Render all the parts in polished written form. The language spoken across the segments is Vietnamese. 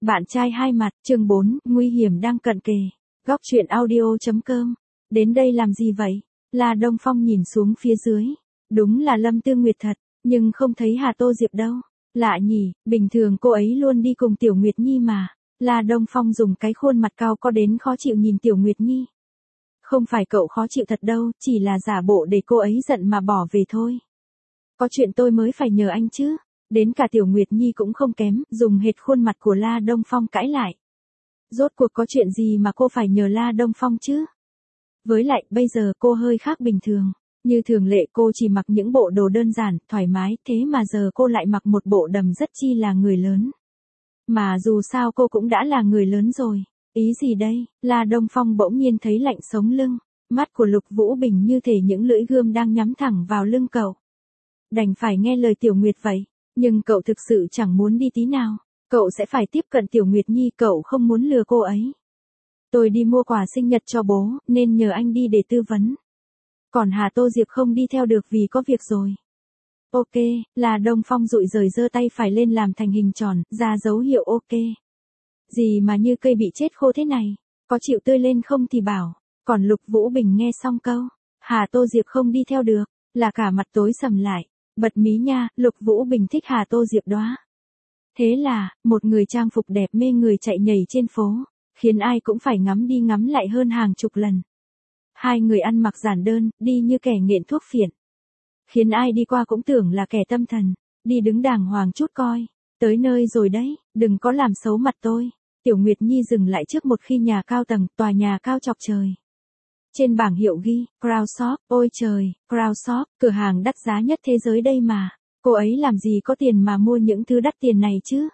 Bạn trai hai mặt, chương 4, nguy hiểm đang cận kề. Góc truyện audio.com. Đến đây làm gì vậy? La Đông Phong nhìn xuống phía dưới. Đúng là Lâm Tư Nguyệt thật, nhưng không thấy Hà Tô Diệp đâu. Lạ nhỉ, bình thường cô ấy luôn đi cùng Tiểu Nguyệt Nhi mà. La Đông Phong dùng cái khuôn mặt cao có đến khó chịu nhìn Tiểu Nguyệt Nhi. Không phải cậu khó chịu thật đâu, chỉ là giả bộ để cô ấy giận mà bỏ về thôi. Có chuyện tôi mới phải nhờ anh chứ. Đến cả Tiểu Nguyệt Nhi cũng không kém, dùng hệt khuôn mặt của La Đông Phong cãi lại. Rốt cuộc có chuyện gì mà cô phải nhờ La Đông Phong chứ? Với lại, bây giờ cô hơi khác bình thường. Như thường lệ cô chỉ mặc những bộ đồ đơn giản, thoải mái, thế mà giờ cô lại mặc một bộ đầm rất chi là người lớn. Mà dù sao cô cũng đã là người lớn rồi. Ý gì đây? La Đông Phong bỗng nhiên thấy lạnh sống lưng. Mắt của Lục Vũ Bình như thể những lưỡi gươm đang nhắm thẳng vào lưng cậu. Đành phải nghe lời Tiểu Nguyệt vậy. Nhưng cậu thực sự chẳng muốn đi tí nào. Cậu sẽ phải tiếp cận Tiểu Nguyệt Nhi, cậu không muốn lừa cô ấy. Tôi đi mua quà sinh nhật cho bố, nên nhờ anh đi để tư vấn. Còn Hà Tô Diệp không đi theo được vì có việc rồi. Ok, là Đông Phong dụi rời giơ tay phải lên làm thành hình tròn, ra dấu hiệu ok. Gì mà như cây bị chết khô thế này, có chịu tươi lên không thì bảo. Còn Lục Vũ Bình nghe xong câu, Hà Tô Diệp không đi theo được, là cả mặt tối sầm lại. Bật mí nha, Lục Vũ Bình thích Hà Tô Diệp đó. Thế là, một người trang phục đẹp mê người chạy nhảy trên phố, khiến ai cũng phải ngắm đi ngắm lại hơn hàng chục lần. Hai người ăn mặc giản đơn, đi như kẻ nghiện thuốc phiện. Khiến ai đi qua cũng tưởng là kẻ tâm thần, đi đứng đàng hoàng chút coi. Tới nơi rồi đấy, đừng có làm xấu mặt tôi. Tiểu Nguyệt Nhi dừng lại trước một khi nhà cao tầng, tòa nhà cao chọc trời. Trên bảng hiệu ghi, Crown Shop, ôi trời, Crown Shop, cửa hàng đắt giá nhất thế giới đây mà. Cô ấy làm gì có tiền mà mua những thứ đắt tiền này chứ?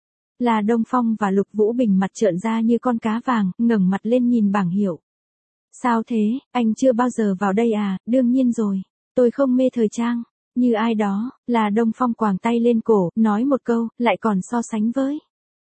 Là Đông Phong và Lục Vũ Bình mặt trợn ra như con cá vàng, ngẩng mặt lên nhìn bảng hiệu. Sao thế, anh chưa bao giờ vào đây à? Đương nhiên rồi, tôi không mê thời trang. Như ai đó, là Đông Phong quàng tay lên cổ, nói một câu, lại còn so sánh với.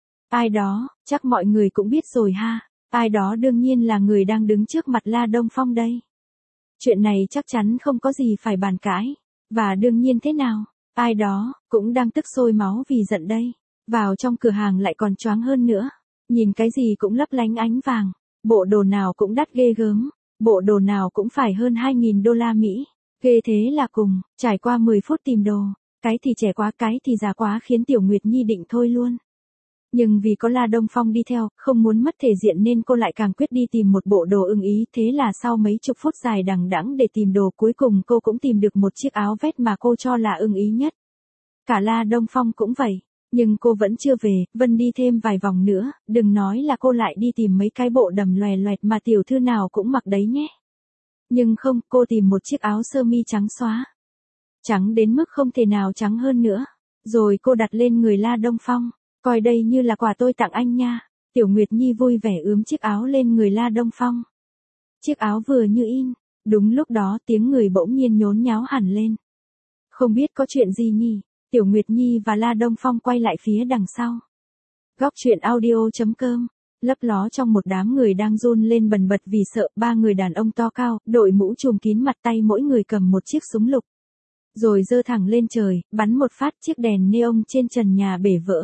Ai đó, chắc mọi người cũng biết rồi ha. Ai đó đương nhiên là người đang đứng trước mặt La Đông Phong đây. Chuyện này chắc chắn không có gì phải bàn cãi. Và đương nhiên thế nào, ai đó, cũng đang tức sôi máu vì giận đây. Vào trong cửa hàng lại còn choáng hơn nữa. Nhìn cái gì cũng lấp lánh ánh vàng. Bộ đồ nào cũng đắt ghê gớm. Bộ đồ nào cũng phải hơn 2.000 đô la Mỹ. Ghê thế là cùng, trải qua 10 phút tìm đồ. Cái thì trẻ quá, cái thì già quá khiến Tiểu Nguyệt Nhi định thôi luôn. Nhưng vì có La Đông Phong đi theo, không muốn mất thể diện nên cô lại càng quyết đi tìm một bộ đồ ưng ý. Thế là sau mấy chục phút dài đằng đẵng để tìm đồ, cuối cùng cô cũng tìm được một chiếc áo vest mà cô cho là ưng ý nhất. Cả La Đông Phong cũng vậy. Nhưng cô vẫn chưa về, Vân đi thêm vài vòng nữa, đừng nói là cô lại đi tìm mấy cái bộ đầm loè loẹt mà tiểu thư nào cũng mặc đấy nhé. Nhưng không, cô tìm một chiếc áo sơ mi trắng xóa. Trắng đến mức không thể nào trắng hơn nữa. Rồi cô đặt lên người La Đông Phong. Coi đây như là quà tôi tặng anh nha. Tiểu Nguyệt Nhi vui vẻ ướm chiếc áo lên người La Đông Phong. Chiếc áo vừa như in. Đúng lúc đó tiếng người bỗng nhiên nhốn nháo hẳn lên. Không biết có chuyện gì nhỉ? Tiểu Nguyệt Nhi và La Đông Phong quay lại phía đằng sau. Góc truyện audio.com. Lấp ló trong một đám người đang run lên bần bật vì sợ, ba người đàn ông to cao, đội mũ trùm kín mặt, tay mỗi người cầm một chiếc súng lục. Rồi giơ thẳng lên trời, bắn một phát, chiếc đèn neon trên trần nhà bể vỡ.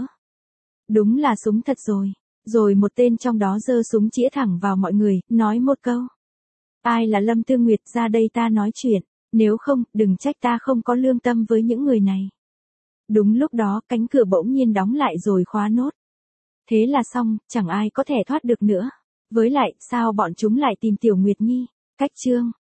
Đúng là súng thật rồi. Rồi một tên trong đó giơ súng chĩa thẳng vào mọi người, nói một câu. Ai là Lâm Tư Nguyệt, ra đây ta nói chuyện. Nếu không, đừng trách ta không có lương tâm với những người này. Đúng lúc đó, cánh cửa bỗng nhiên đóng lại rồi khóa nốt. Thế là xong, chẳng ai có thể thoát được nữa. Với lại, sao bọn chúng lại tìm Tiểu Nguyệt Nhi? Cách chương